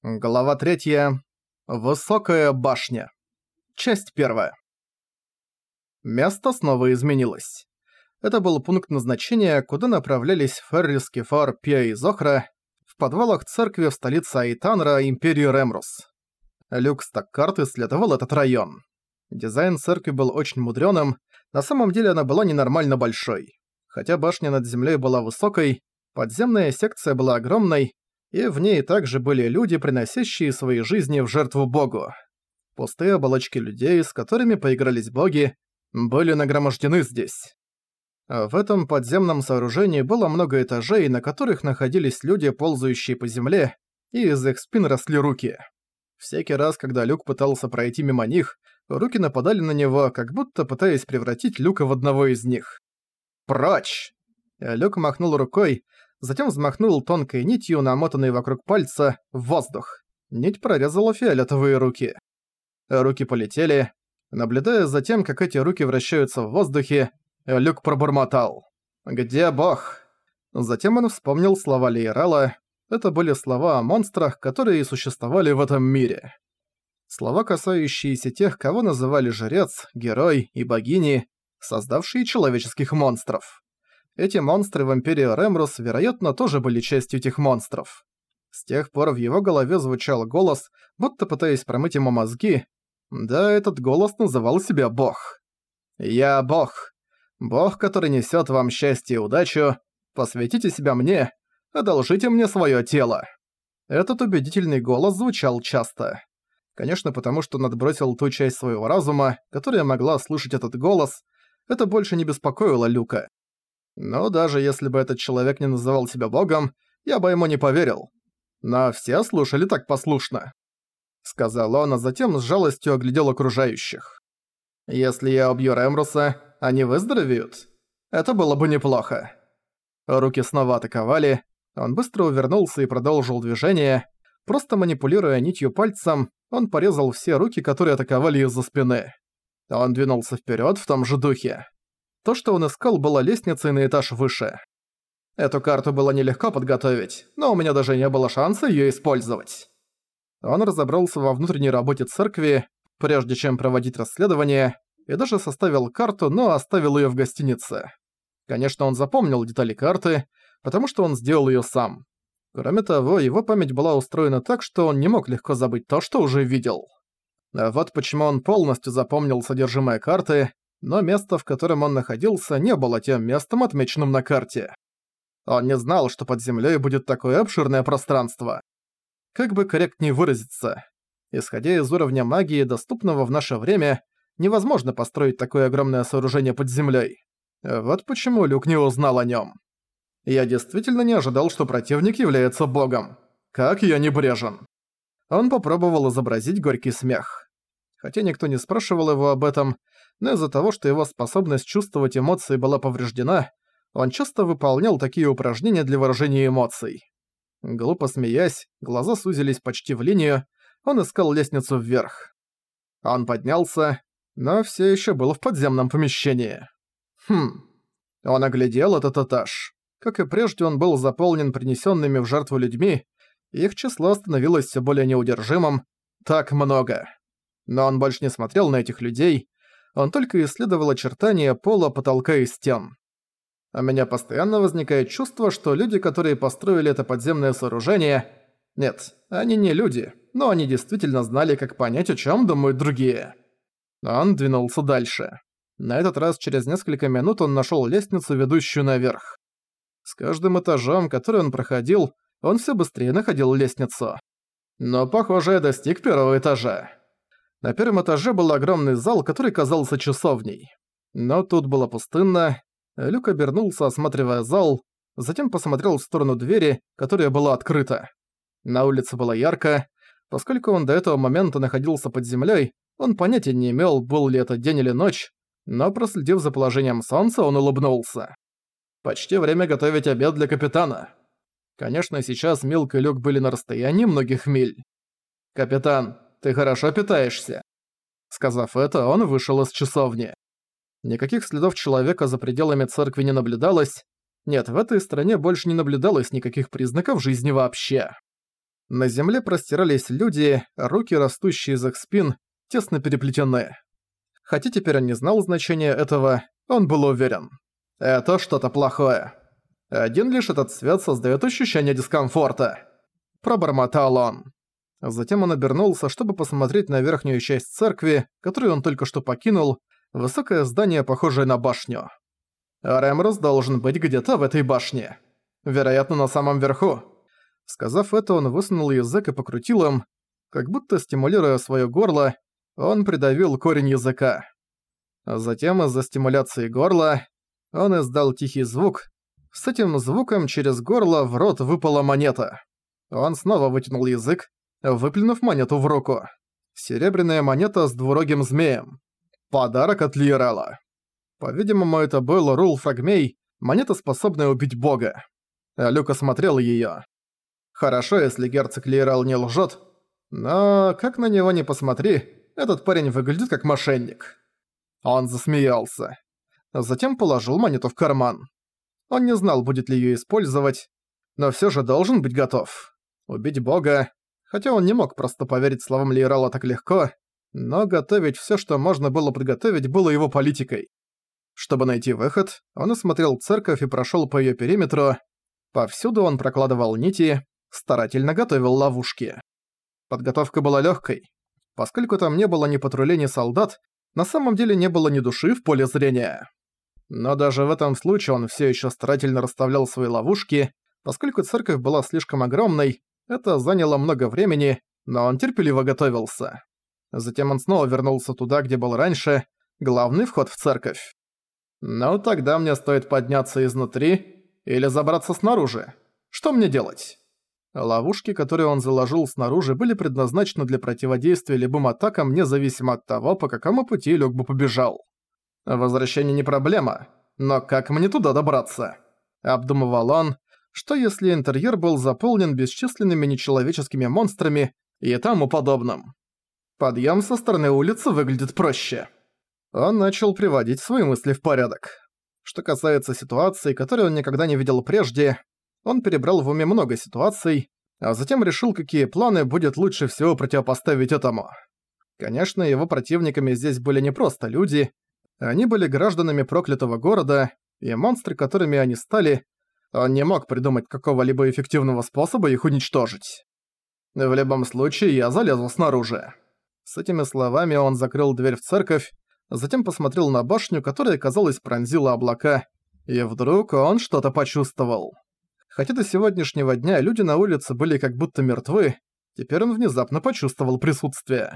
Глава 3. Высокая башня. Часть 1. Место снова изменилось. Это был пункт назначения, куда направлялись Феррис, Кефар, Пия и Зохра в подвалах церкви в столице Айтанра Империи Ремрус. Люк Стаккарт исследовал этот район. Дизайн церкви был очень мудрёным, на самом деле она была ненормально большой. Хотя башня над землей была высокой, подземная секция была огромной, и в ней также были люди, приносящие свои жизни в жертву богу. Пустые оболочки людей, с которыми поигрались боги, были нагромождены здесь. В этом подземном сооружении было много этажей, на которых находились люди, ползающие по земле, и из их спин росли руки. Всякий раз, когда Люк пытался пройти мимо них, руки нападали на него, как будто пытаясь превратить Люка в одного из них. «Прочь!» Люк махнул рукой, затем взмахнул тонкой нитью, намотанной вокруг пальца, в воздух. Нить прорезала фиолетовые руки. Руки полетели. Наблюдая за тем, как эти руки вращаются в воздухе, Люк пробормотал: «Где бог?» Затем он вспомнил слова Лейрала. Это были слова о монстрах, которые существовали в этом мире. Слова, касающиеся тех, кого называли жрец, герой и богини, создавшие человеческих монстров. Эти монстры в Империи Ремрус, вероятно, тоже были частью этих монстров. С тех пор в его голове звучал голос, будто пытаясь промыть ему мозги. Да, этот голос называл себя Бог. «Я Бог. Бог, который несёт вам счастье и удачу. Посвятите себя мне. Одолжите мне своё тело». Этот убедительный голос звучал часто. Конечно, потому что он отбросил ту часть своего разума, которая могла слышать этот голос. Это больше не беспокоило Люка. Но даже если бы этот человек не называл себя богом, я бы ему не поверил. Но все слушали так послушно. Сказал он, а затем с жалостью оглядел окружающих. Если я убью Ремруса, они выздоровеют? Это было бы неплохо. Руки снова атаковали. Он быстро увернулся и продолжил движение. Просто манипулируя нитью пальцем, он порезал все руки, которые атаковали из-за спины. Он двинулся вперед в том же духе. То, что он искал, была лестницей на этаж выше. Эту карту было нелегко подготовить, но у меня даже не было шанса её использовать. Он разобрался во внутренней работе церкви, прежде чем проводить расследование, и даже составил карту, но оставил её в гостинице. Конечно, он запомнил детали карты, потому что он сделал её сам. Кроме того, его память была устроена так, что он не мог легко забыть то, что уже видел. А вот почему он полностью запомнил содержимое карты, но место, в котором он находился, не было тем местом, отмеченным на карте. Он не знал, что под землей будет такое обширное пространство. Как бы корректнее выразиться, исходя из уровня магии, доступного в наше время, невозможно построить такое огромное сооружение под землей. Вот почему Люк не узнал о нем. Я действительно не ожидал, что противник является богом. Как я небрежен. Он попробовал изобразить горький смех. Хотя никто не спрашивал его об этом, но из-за того, что его способность чувствовать эмоции была повреждена, он часто выполнял такие упражнения для выражения эмоций. Глупо смеясь, глаза сузились почти в линию, он искал лестницу вверх. Он поднялся, но все еще был в подземном помещении. Он оглядел этот этаж. Как и прежде, он был заполнен принесенными в жертву людьми, их число становилось все более неудержимым. Так много. Но он больше не смотрел на этих людей, он только исследовал очертания пола, потолка и стен. У меня постоянно возникает чувство, что люди, которые построили это подземное сооружение... Нет, они не люди, но они действительно знали, как понять, о чем думают другие. Он двинулся дальше. На этот раз через несколько минут он нашел лестницу, ведущую наверх. С каждым этажом, который он проходил, он все быстрее находил лестницу. Но, похоже, я достиг первого этажа. На первом этаже был огромный зал, который казался часовней. Но тут было пустынно. Люк обернулся, осматривая зал, затем посмотрел в сторону двери, которая была открыта. На улице было ярко. Поскольку он до этого момента находился под землей, он понятия не имел, был ли это день или ночь, но проследив за положением солнца, он улыбнулся. Почти время готовить обед для капитана. Конечно, сейчас Милк и Люк были на расстоянии многих миль. «Капитан, ты хорошо питаешься?» Сказав это, он вышел из часовни. Никаких следов человека за пределами церкви не наблюдалось. Нет, в этой стране больше не наблюдалось никаких признаков жизни вообще. На земле простирались люди, руки, растущие из их спин, тесно переплетены. Хотя теперь он не знал значения этого, он был уверен. Это что-то плохое. Один лишь этот свет создаёт ощущение дискомфорта. Пробормотал он. Затем он обернулся, чтобы посмотреть на верхнюю часть церкви, которую он только что покинул, высокое здание, похожее на башню. Рэмрос должен быть где-то в этой башне. Вероятно, на самом верху. Сказав это, он высунул язык и покрутил им, как будто стимулируя своё горло, он придавил корень языка. Затем из-за стимуляции горла он издал тихий звук. С этим звуком через горло в рот выпала монета. Он снова вытянул язык, выплюнув монету в руку. Серебряная монета с двурогим змеем. Подарок от Лиерала. По-видимому, это был Рул Фрагмей, монета, способная убить бога. Люк осмотрел её. Хорошо, если герцог Лиерал не лжёт, но как на него ни посмотри, этот парень выглядит как мошенник. Он засмеялся. Затем положил монету в карман. Он не знал, будет ли её использовать, но всё же должен быть готов. Убить бога, хотя он не мог просто поверить словам Лиерала так легко, но готовить всё, что можно было подготовить, было его политикой. Чтобы найти выход, он осмотрел церковь и прошёл по её периметру. Повсюду он прокладывал нити, старательно готовил ловушки. Подготовка была лёгкой. Поскольку там не было ни патрулей, ни солдат, на самом деле не было ни души в поле зрения. Но даже в этом случае он всё ещё старательно расставлял свои ловушки. Поскольку церковь была слишком огромной, это заняло много времени, но он терпеливо готовился. Затем он снова вернулся туда, где был раньше, главный вход в церковь. «Ну, тогда мне стоит подняться изнутри или забраться снаружи. Что мне делать?» Ловушки, которые он заложил снаружи, были предназначены для противодействия любым атакам, независимо от того, по какому пути Люк бы побежал. «Возвращение не проблема, но как мне туда добраться?» Обдумывал он, что если интерьер был заполнен бесчисленными нечеловеческими монстрами и тому подобным. Подъем со стороны улицы выглядит проще. Он начал приводить свои мысли в порядок. Что касается ситуации, которую он никогда не видел прежде, он перебрал в уме много ситуаций, а затем решил, какие планы будет лучше всего противопоставить этому. Конечно, его противниками здесь были не просто люди, они были гражданами проклятого города, и монстры, которыми они стали, он не мог придумать какого-либо эффективного способа их уничтожить. В любом случае, я залезу снаружи. С этими словами он закрыл дверь в церковь, затем посмотрел на башню, которая, казалось, пронзила облака, и вдруг он что-то почувствовал. Хотя до сегодняшнего дня люди на улице были как будто мертвы, теперь он внезапно почувствовал присутствие.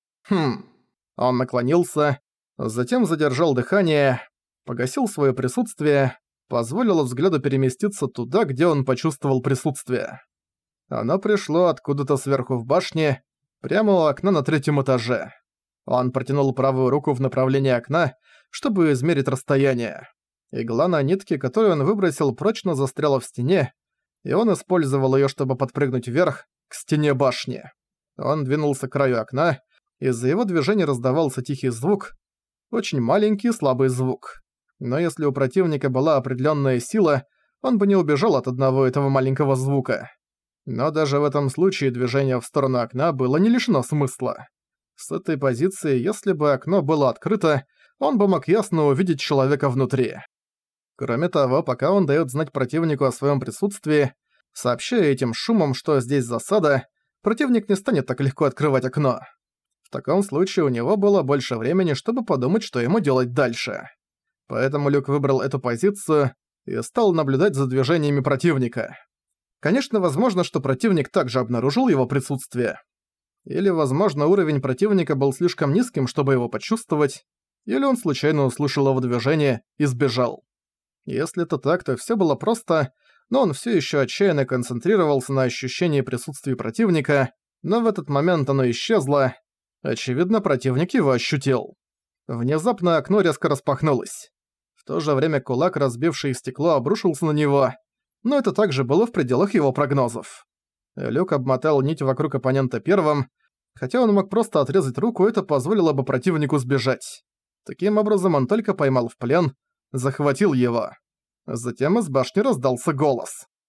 Он наклонился, затем задержал дыхание, погасил свое присутствие, позволил взгляду переместиться туда, где он почувствовал присутствие. Оно пришло откуда-то сверху в башне, прямо у окна на 3-м этаже. Он протянул правую руку в направлении окна, чтобы измерить расстояние. Игла на нитке, которую он выбросил, прочно застряла в стене, и он использовал её, чтобы подпрыгнуть вверх, к стене башни. Он двинулся к краю окна, из-за его движения раздавался тихий звук, очень маленький слабый звук. Но если у противника была определённая сила, он бы не убежал от одного этого маленького звука. Но даже в этом случае движение в сторону окна было не лишено смысла. С этой позиции, если бы окно было открыто, он бы мог ясно увидеть человека внутри. Кроме того, пока он даёт знать противнику о своём присутствии, сообщая этим шумом, что здесь засада, противник не станет так легко открывать окно. В таком случае у него было больше времени, чтобы подумать, что ему делать дальше. Поэтому Люк выбрал эту позицию и стал наблюдать за движениями противника. Конечно, возможно, что противник также обнаружил его присутствие. Или, возможно, уровень противника был слишком низким, чтобы его почувствовать, или он случайно услышал его движение и сбежал. Если это так, то всё было просто, но он всё ещё отчаянно концентрировался на ощущении присутствия противника, но в этот момент оно исчезло. Очевидно, противник его ощутил. Внезапно окно резко распахнулось. В то же время кулак, разбивший стекло, обрушился на него, но это также было в пределах его прогнозов. Люк обмотал нить вокруг оппонента первым, хотя он мог просто отрезать руку, это позволило бы противнику сбежать. Таким образом, он только поймал в плен, захватил его. Затем из башни раздался голос.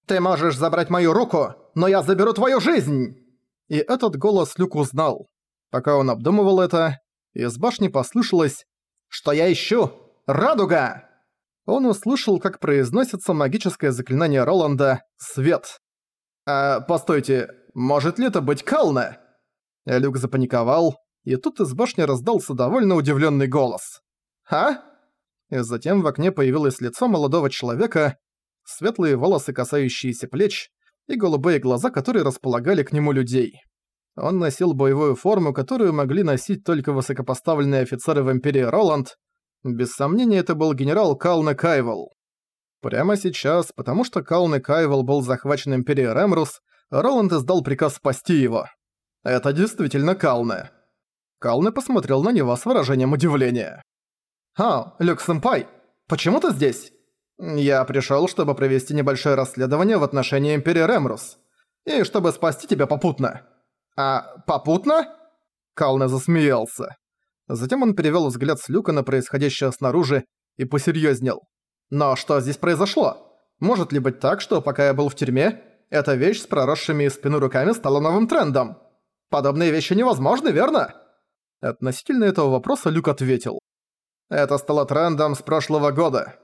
«Ты можешь забрать мою руку, но я заберу твою жизнь!» И этот голос Люк узнал. Пока он обдумывал это, из башни послышалось: «Что я ищу? Радуга!» Он услышал, как произносится магическое заклинание Роланда «Свет». Постойте, может ли это быть Калне?» Люк запаниковал, и тут из башни раздался довольно удивленный голос. «А?» И затем в окне появилось лицо молодого человека, светлые волосы, касающиеся плеч, и голубые глаза, которые располагали к нему людей. Он носил боевую форму, которую могли носить только высокопоставленные офицеры в Империи Роланд. Без сомнения, это был генерал Калне Кайвел. Прямо сейчас, потому что Калне Кайвел был захвачен Империей Ремрус, Роланд издал приказ спасти его. Это действительно Калне. Калне посмотрел на него с выражением удивления. Люк-сэмпай, почему ты здесь?» «Я пришёл, чтобы провести небольшое расследование в отношении Империи Ремрус. И чтобы спасти тебя попутно». «Попутно?» Калне засмеялся. Затем он перевёл взгляд с Люка на происходящее снаружи и посерьёзнел. «Но что здесь произошло? Может ли быть так, что пока я был в тюрьме, эта вещь с проросшими из спины руками стала новым трендом? Подобные вещи невозможны, верно?» Относительно этого вопроса Люк ответил. «Это стало трендом с прошлого года.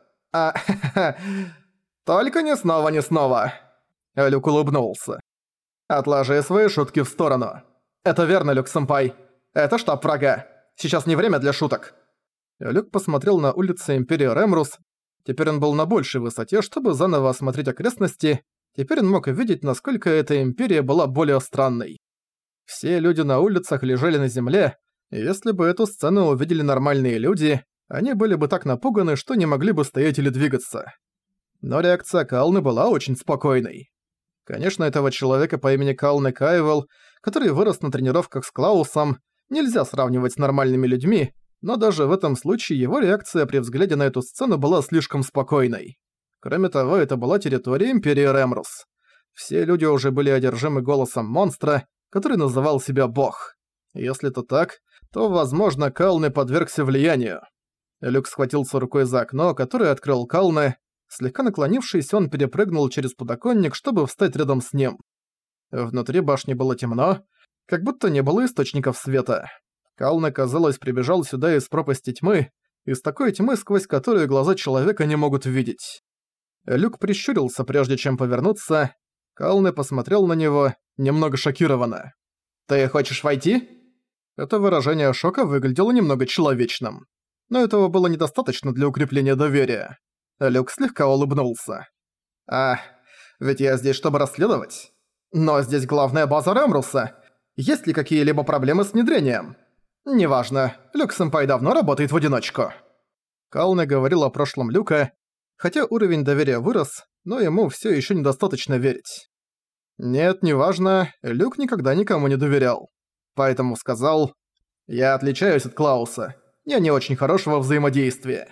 Только не снова, не снова». Люк улыбнулся. «Отложи свои шутки в сторону. Это верно, Люк-сэмпай. Это штаб врага. Сейчас не время для шуток». Люк посмотрел на улицы Империи Ремрус. Теперь он был на большей высоте, чтобы заново осмотреть окрестности. Теперь он мог видеть, насколько эта империя была более странной. Все люди на улицах лежали на земле, и если бы эту сцену увидели нормальные люди, они были бы так напуганы, что не могли бы стоять или двигаться. Но реакция Калны была очень спокойной. Конечно, этого человека по имени Калне Кайвел, который вырос на тренировках с Клаусом, нельзя сравнивать с нормальными людьми, но даже в этом случае его реакция при взгляде на эту сцену была слишком спокойной. Кроме того, это была территория Империи Ремрус. Все люди уже были одержимы голосом монстра, который называл себя Бог. Если это так, то, возможно, Калне подвергся влиянию. Люк схватился рукой за окно, которое открыл Калне. Слегка наклонившись, он перепрыгнул через подоконник, чтобы встать рядом с ним. Внутри башни было темно, как будто не было источников света. Калне, казалось, прибежал сюда из пропасти тьмы, из такой тьмы, сквозь которую глаза человека не могут видеть. Люк прищурился, прежде чем повернуться. Калне посмотрел на него, немного шокированно. «Ты хочешь войти?» Это выражение шока выглядело немного человечным. Но этого было недостаточно для укрепления доверия. Люк слегка улыбнулся. Ведь я здесь, чтобы расследовать. Но здесь главная база Ремруса. Есть ли какие-либо проблемы с внедрением? Неважно, Люк-сэмпай давно работает в одиночку». Калне говорил о прошлом Люка, хотя уровень доверия вырос, но ему всё ещё недостаточно верить. Нет, неважно, Люк никогда никому не доверял. Поэтому сказал: «Я отличаюсь от Клауса. Я не очень хорош во взаимодействии».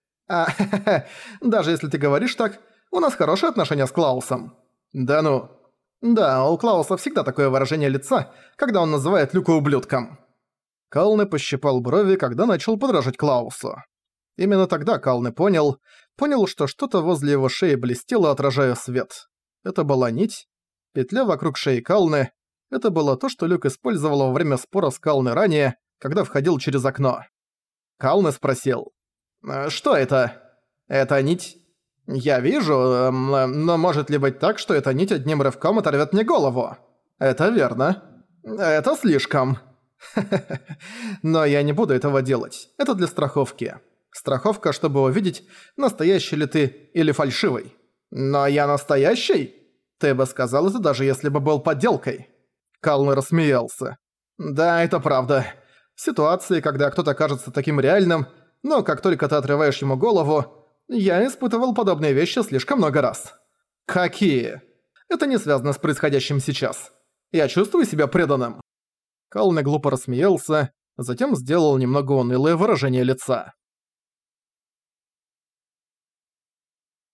Даже если ты говоришь так, у нас хорошие отношения с Клаусом. Да ну. Да, у Клауса всегда такое выражение лица, когда он называет Люка ублюдком. Калне пощипал брови, когда начал подражать Клаусу. Именно тогда Калне понял, что что-то возле его шеи блестело, отражая свет. Это была нить, петля вокруг шеи Калне. Это было то, что Люк использовал во время спора с Калне ранее, когда входил через окно. Калне спросил: «Что это? Это нить? Я вижу, но может ли быть так, что эта нить одним рывком оторвет мне голову?» «Это верно. Это слишком. Но я не буду этого делать. Это для страховки. Страховка, чтобы увидеть, настоящий ли ты или фальшивый. Но я настоящий? Ты бы сказал это, даже если бы был подделкой». Калне рассмеялся. «Да, это правда. В ситуации, когда кто-то кажется таким реальным, но как только ты отрываешь ему голову, я испытывал подобные вещи слишком много раз». «Какие?» «Это не связано с происходящим сейчас. Я чувствую себя преданным». Калне глупо рассмеялся, затем сделал немного унылое выражение лица.